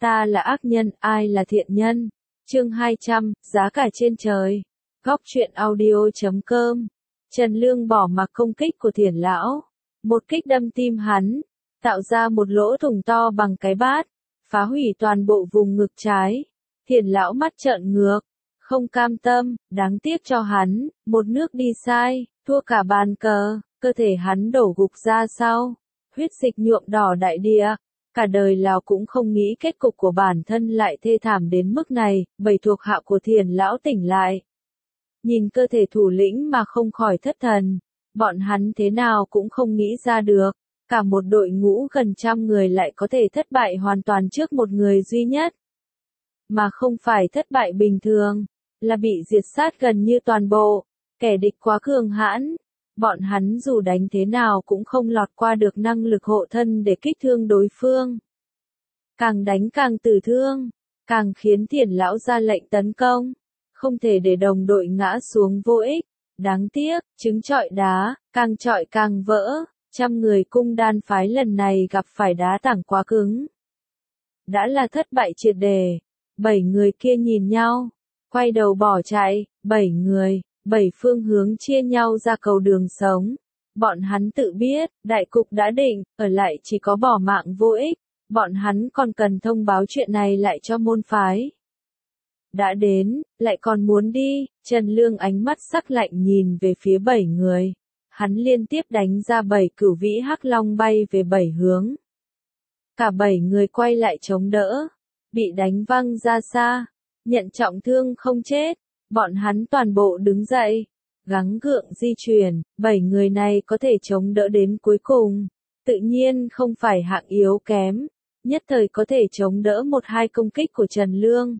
ta là ác nhân, ai là thiện nhân. Chương 200, giá cả trên trời. Góc truyện audio.com. Trần Lương bỏ mặc công kích của Thiển lão, một kích đâm tim hắn, tạo ra một lỗ thủng to bằng cái bát, phá hủy toàn bộ vùng ngực trái. Thiển lão mắt trợn ngược, không cam tâm, đáng tiếc cho hắn, một nước đi sai, thua cả bàn cờ, cơ thể hắn đổ gục ra sau, huyết dịch nhuộm đỏ đại địa. Cả đời Lào cũng không nghĩ kết cục của bản thân lại thê thảm đến mức này. Bảy thuộc hạ của Thiển lão tỉnh lại, nhìn cơ thể thủ lĩnh mà không khỏi thất thần. Bọn hắn thế nào cũng không nghĩ ra được, cả một đội ngũ gần trăm người lại có thể thất bại hoàn toàn trước một người duy nhất. Mà không phải thất bại bình thường, là bị diệt sát gần như toàn bộ. Kẻ địch quá cường hãn, bọn hắn dù đánh thế nào cũng không lọt qua được năng lực hộ thân để kích thương đối phương. Càng đánh càng tử thương, càng khiến Thiển lão ra lệnh tấn công. Không thể để đồng đội ngã xuống vô ích. Đáng tiếc, trứng trọi đá, càng trọi càng vỡ. Trăm người cung đan phái lần này gặp phải đá tảng quá cứng. Đã là thất bại triệt đề. 7 người kia nhìn nhau, quay đầu bỏ chạy. 7 người, 7 phương hướng chia nhau ra cầu đường sống. Bọn hắn tự biết, đại cục đã định, ở lại chỉ có bỏ mạng vô ích. Bọn hắn còn cần thông báo chuyện này lại cho môn phái. Đã đến, lại còn muốn đi. Trần Lương ánh mắt sắc lạnh nhìn về phía 7 người. Hắn liên tiếp đánh ra 7 cửu vĩ hắc long bay về 7 hướng. Cả 7 người quay lại chống đỡ, bị đánh văng ra xa, nhận trọng thương không chết. Bọn hắn toàn bộ đứng dậy, gắng gượng di chuyển. 7 người này có thể chống đỡ đến cuối cùng, tự nhiên không phải hạng yếu kém, nhất thời có thể chống đỡ 1-2 công kích của Trần Lương.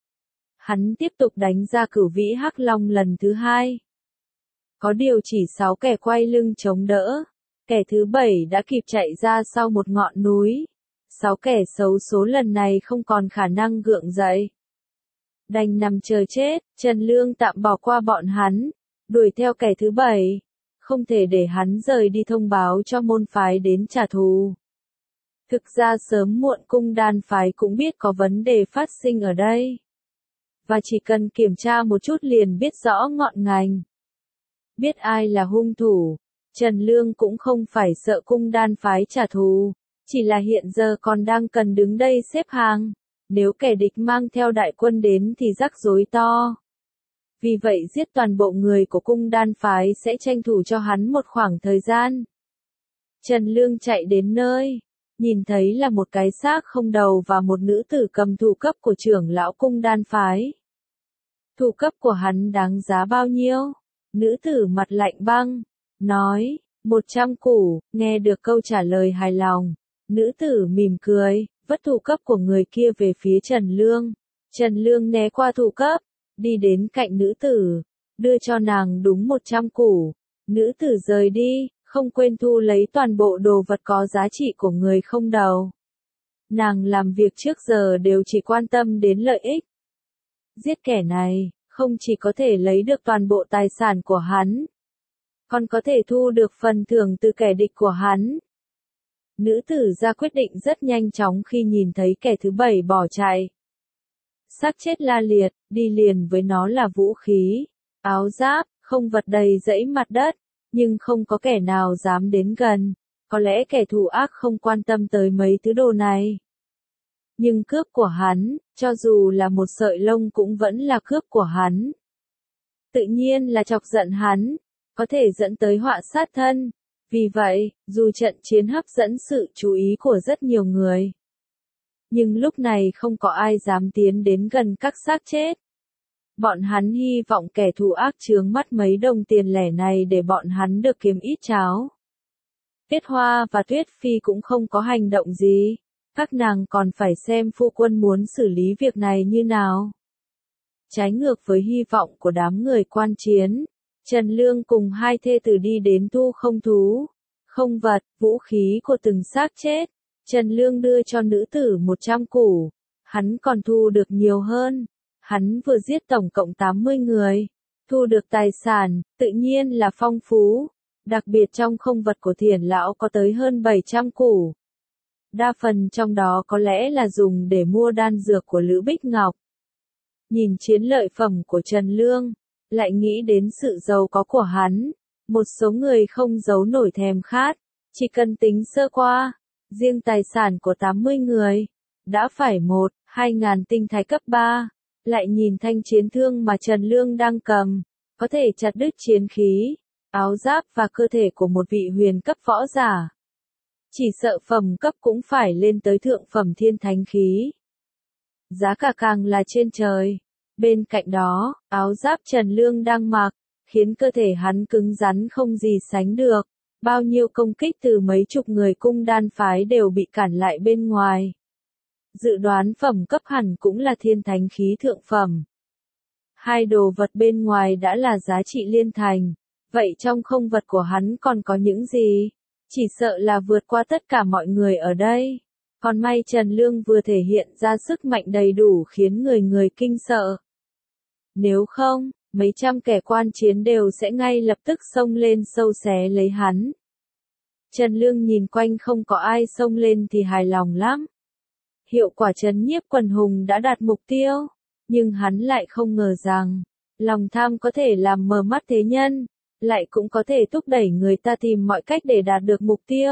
Hắn tiếp tục đánh ra cửu vĩ hắc long lần thứ 2. Có điều chỉ 6 kẻ quay lưng chống đỡ. Kẻ thứ 7 đã kịp chạy ra sau một ngọn núi. 6 kẻ xấu số lần này không còn khả năng gượng dậy. Đành nằm chờ chết. Trần Lương tạm bỏ qua bọn hắn, đuổi theo kẻ thứ 7. Không thể để hắn rời đi thông báo cho môn phái đến trả thù. Thực ra sớm muộn cung đan phái cũng biết có vấn đề phát sinh ở đây. Và chỉ cần kiểm tra một chút liền biết rõ ngọn ngành. Biết ai là hung thủ, Trần Lương cũng không phải sợ cung đan phái trả thù, chỉ là hiện giờ còn đang cần đứng đây xếp hàng. Nếu kẻ địch mang theo đại quân đến thì rắc rối to. Vì vậy giết toàn bộ người của cung đan phái sẽ tranh thủ cho hắn một khoảng thời gian. Trần Lương chạy đến nơi, nhìn thấy là một cái xác không đầu và một nữ tử cầm thủ cấp của trưởng lão cung đan phái. Thủ cấp của hắn đáng giá bao nhiêu? Nữ tử mặt lạnh băng, nói, 100 củ. Nghe được câu trả lời hài lòng, nữ tử mỉm cười, vất thủ cấp của người kia về phía Trần Lương. Trần Lương né qua thủ cấp, đi đến cạnh nữ tử, đưa cho nàng đúng 100 củ. Nữ tử rời đi, không quên thu lấy toàn bộ đồ vật có giá trị của người không đầu. Nàng làm việc trước giờ đều chỉ quan tâm đến lợi ích. Giết kẻ này, không chỉ có thể lấy được toàn bộ tài sản của hắn, còn có thể thu được phần thưởng từ kẻ địch của hắn. Nữ tử ra quyết định rất nhanh chóng khi nhìn thấy kẻ thứ 7 bỏ chạy. Xác chết la liệt, đi liền với nó là vũ khí, áo giáp, không vật đầy rẫy mặt đất, nhưng không có kẻ nào dám đến gần. Có lẽ kẻ thù ác không quan tâm tới mấy thứ đồ này. Nhưng cướp của hắn, cho dù là một sợi lông cũng vẫn là cướp của hắn. Tự nhiên là chọc giận hắn, có thể dẫn tới họa sát thân. Vì vậy, dù trận chiến hấp dẫn sự chú ý của rất nhiều người, nhưng lúc này không có ai dám tiến đến gần các xác chết. Bọn hắn hy vọng kẻ thù ác chướng mắt mấy đồng tiền lẻ này để bọn hắn được kiếm ít cháo. Tuyết Hoa và Tuyết Phi cũng không có hành động gì. Các nàng còn phải xem phu quân muốn xử lý việc này như nào. Trái ngược với hy vọng của đám người quan chiến, Trần Lương cùng 2 thê tử đi đến thu không thú, không vật, vũ khí của từng xác chết. Trần Lương đưa cho nữ tử 100 củ, hắn còn thu được nhiều hơn. Hắn vừa giết tổng cộng 80 người, thu được tài sản, tự nhiên là phong phú. Đặc biệt trong không vật của Thiển lão có tới hơn 700 củ. đa phần trong đó có lẽ là dùng để mua đan dược của Lữ Bích Ngọc. Nhìn chiến lợi phẩm của Trần Lương, lại nghĩ đến sự giàu có của hắn, một số người không giấu nổi thèm khát, chỉ cần tính sơ qua, riêng tài sản của 80 người, đã phải 1-2 ngàn tinh thạch cấp 3, lại nhìn thanh chiến thương mà Trần Lương đang cầm, có thể chặt đứt chiến khí, áo giáp và cơ thể của một vị huyền cấp võ giả. Chỉ sợ phẩm cấp cũng phải lên tới thượng phẩm thiên thánh khí. Giá cả càng là trên trời. Bên cạnh đó, áo giáp Trần Lương đang mặc, khiến cơ thể hắn cứng rắn không gì sánh được. Bao nhiêu công kích từ mấy chục người cung đan phái đều bị cản lại bên ngoài. Dự đoán phẩm cấp hẳn cũng là thiên thánh khí thượng phẩm. Hai đồ vật bên ngoài đã là giá trị liên thành. Vậy trong không vật của hắn còn có những gì? Chỉ sợ là vượt qua tất cả mọi người ở đây. Còn may Trần Lương vừa thể hiện ra sức mạnh đầy đủ khiến người người kinh sợ. Nếu không, mấy trăm kẻ quan chiến đều sẽ ngay lập tức xông lên sâu xé lấy hắn. Trần Lương nhìn quanh không có ai xông lên thì hài lòng lắm. Hiệu quả trấn nhiếp quần hùng đã đạt mục tiêu, nhưng hắn lại không ngờ rằng, lòng tham có thể làm mờ mắt thế nhân, lại cũng có thể thúc đẩy người ta tìm mọi cách để đạt được mục tiêu.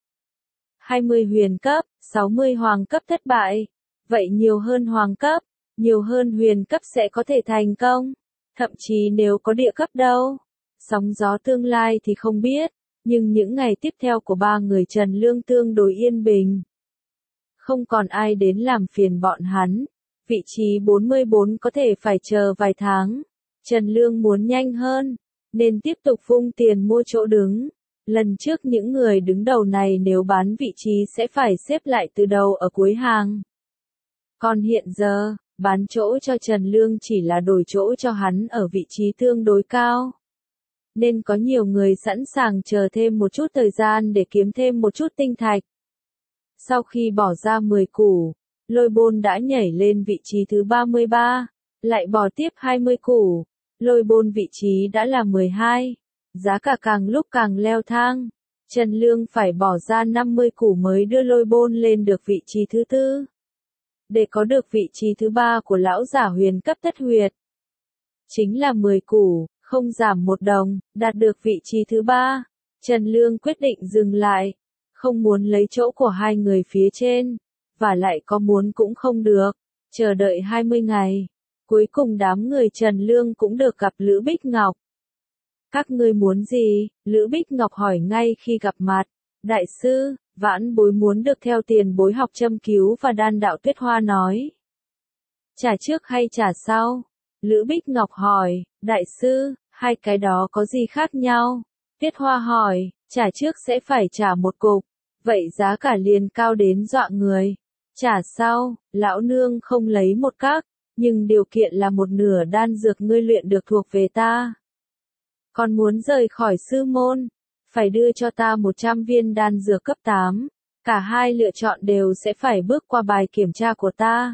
20 huyền cấp, 60 hoàng cấp thất bại, vậy nhiều hơn hoàng cấp, nhiều hơn huyền cấp sẽ có thể thành công, thậm chí nếu có địa cấp đâu. Sóng gió tương lai thì không biết, nhưng những ngày tiếp theo của ba người Trần Lương tương đối yên bình. Không còn ai đến làm phiền bọn hắn, vị trí 44 có thể phải chờ vài tháng. Trần Lương muốn nhanh hơn, nên tiếp tục vung tiền mua chỗ đứng. Lần trước những người đứng đầu này nếu bán vị trí sẽ phải xếp lại từ đầu ở cuối hàng. Còn hiện giờ, bán chỗ cho Trần Lương chỉ là đổi chỗ cho hắn ở vị trí tương đối cao. Nên có nhiều người sẵn sàng chờ thêm một chút thời gian để kiếm thêm một chút tinh thạch. Sau khi bỏ ra 10 củ, Lôi Bôn đã nhảy lên vị trí thứ 33, lại bỏ tiếp 20 củ, Lôi Bôn vị trí đã là 12. Giá cả càng lúc càng leo thang, Trần Lương phải bỏ ra 50 củ mới đưa Lôi Bôn lên được vị trí thứ 4. Để có được vị trí thứ 3 của lão giả huyền cấp thất huyệt. Chính là 10 củ, không giảm 1 đồng, đạt được vị trí thứ 3. Trần Lương quyết định dừng lại, không muốn lấy chỗ của hai người phía trên, và lại có muốn cũng không được, chờ đợi 20 ngày. Cuối cùng đám người Trần Lương cũng được gặp Lữ Bích Ngọc. Các ngươi muốn gì? Lữ Bích Ngọc hỏi ngay khi gặp mặt. Đại sư, vãn bối muốn được theo tiền bối học châm cứu và đan đạo Tuyết Hoa nói. Trả trước hay trả sau? Lữ Bích Ngọc hỏi. Đại sư, hai cái đó có gì khác nhau? Tuyết Hoa hỏi. Trả trước sẽ phải trả một cục. Vậy giá cả liền cao đến dọa người. Trả sau, lão nương không lấy một các, nhưng điều kiện là một nửa đan dược ngươi luyện được thuộc về ta. Còn muốn rời khỏi sư môn, phải đưa cho ta 100 viên đan dược cấp 8. Cả hai lựa chọn đều sẽ phải bước qua bài kiểm tra của ta.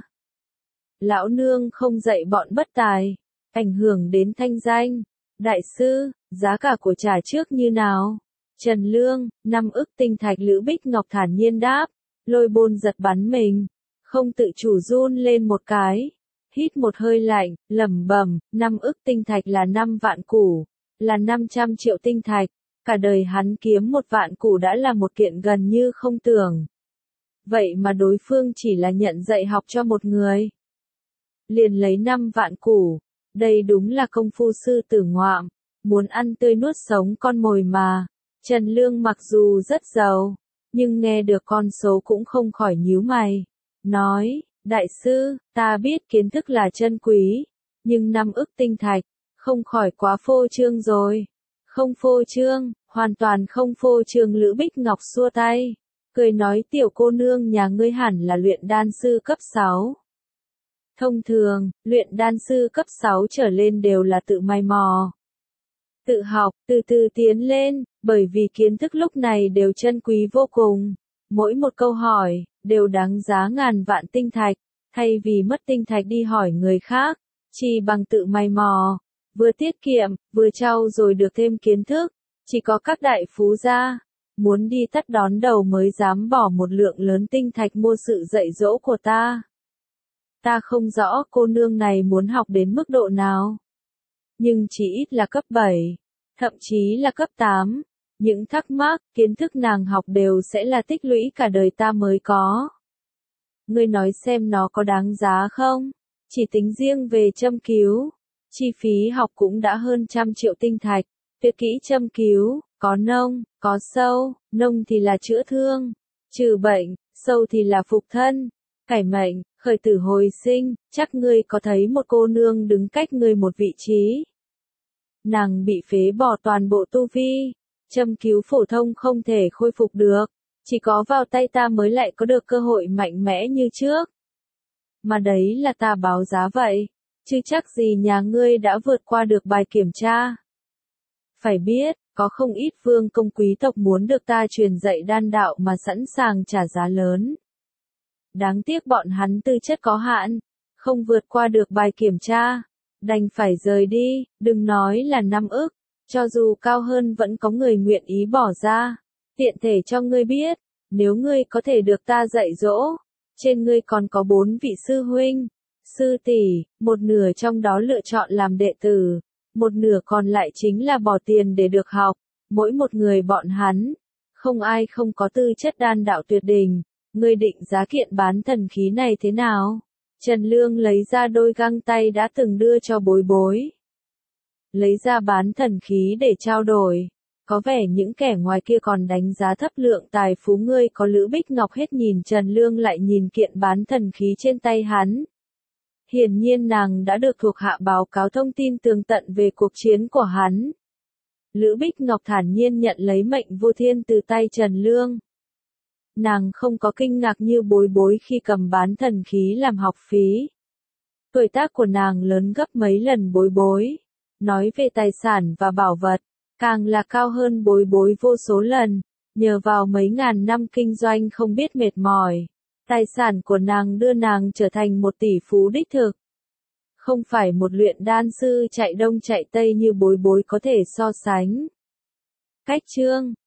Lão nương không dạy bọn bất tài, ảnh hưởng đến thanh danh. Đại sư, giá cả của trả trước như nào? Trần Lương, 5 ức tinh thạch. Lữ Bích Ngọc thản nhiên đáp. Lôi Bôn giật bắn mình, không tự chủ run lên một cái. Hít một hơi lạnh, lẩm bẩm, 5 ức tinh thạch là 5 vạn củ, là 500 triệu tinh thạch. Cả đời hắn kiếm 1 vạn củ đã là một kiện gần như không tưởng. Vậy mà đối phương chỉ là nhận dạy học cho một người. Liền lấy 5 vạn củ, đây đúng là công phu sư tử ngoạm, muốn ăn tươi nuốt sống con mồi mà. Trần Lương mặc dù rất giàu, nhưng nghe được con số cũng không khỏi nhíu mày. Nói, đại sư, ta biết kiến thức là chân quý, nhưng 5 ức tinh thạch, không khỏi quá phô trương rồi. Không phô trương, hoàn toàn không phô trương. Lữ Bích Ngọc xua tay, cười nói tiểu cô nương nhà ngươi hẳn là luyện đan sư cấp 6. Thông thường, luyện đan sư cấp 6 trở lên đều là tự mày mò, tự học, từ từ tiến lên, bởi vì kiến thức lúc này đều chân quý vô cùng. Mỗi một câu hỏi, đều đáng giá ngàn vạn tinh thạch, thay vì mất tinh thạch đi hỏi người khác, chỉ bằng tự mày mò, vừa tiết kiệm, vừa trau dồi được thêm kiến thức, chỉ có các đại phú gia, muốn đi tắt đón đầu mới dám bỏ một lượng lớn tinh thạch mua sự dạy dỗ của ta. Ta không rõ cô nương này muốn học đến mức độ nào. Nhưng chỉ ít là cấp 7, thậm chí là cấp 8. Những thắc mắc, kiến thức nàng học đều sẽ là tích lũy cả đời ta mới có. Ngươi nói xem nó có đáng giá không? Chỉ tính riêng về châm cứu, chi phí học cũng đã hơn 100 triệu tinh thạch. Tuyệt kỹ châm cứu, có nông, có sâu, nông thì là chữa thương, trừ bệnh, sâu thì là phục thân, cải mệnh, khởi tử hồi sinh. Chắc ngươi có thấy một cô nương đứng cách ngươi một vị trí. Nàng bị phế bỏ toàn bộ tu vi, châm cứu phổ thông không thể khôi phục được, chỉ có vào tay ta mới lại có được cơ hội mạnh mẽ như trước. Mà đấy là ta báo giá vậy, chứ chắc gì nhà ngươi đã vượt qua được bài kiểm tra. Phải biết, có không ít vương công quý tộc muốn được ta truyền dạy đan đạo mà sẵn sàng trả giá lớn. Đáng tiếc bọn hắn tư chất có hạn, không vượt qua được bài kiểm tra, đành phải rời đi, đừng nói là 5 ức, cho dù cao hơn vẫn có người nguyện ý bỏ ra. Tiện thể cho ngươi biết, nếu ngươi có thể được ta dạy dỗ, trên ngươi còn có 4 vị sư huynh, sư tỷ, một nửa trong đó lựa chọn làm đệ tử, một nửa còn lại chính là bỏ tiền để được học, mỗi một người bọn hắn, không ai không có tư chất đan đạo tuyệt đỉnh. Ngươi định giá kiện bán thần khí này thế nào? Trần Lương lấy ra đôi găng tay đã từng đưa cho Bối Bối. Lấy ra bán thần khí để trao đổi. Có vẻ những kẻ ngoài kia còn đánh giá thấp lượng tài phú ngươi có. Lữ Bích Ngọc hết nhìn Trần Lương lại nhìn kiện bán thần khí trên tay hắn. Hiển nhiên nàng đã được thuộc hạ báo cáo thông tin tường tận về cuộc chiến của hắn. Lữ Bích Ngọc thản nhiên nhận lấy mệnh vô thiên từ tay Trần Lương. Nàng không có kinh ngạc như Bối Bối khi cầm bán thần khí làm học phí. Tuổi tác của nàng lớn gấp mấy lần Bối Bối. Nói về tài sản và bảo vật, càng là cao hơn Bối Bối vô số lần. Nhờ vào mấy ngàn năm kinh doanh không biết mệt mỏi, tài sản của nàng đưa nàng trở thành một tỷ phú đích thực. Không phải một luyện đan sư chạy đông chạy tây như Bối Bối có thể so sánh. Cách chương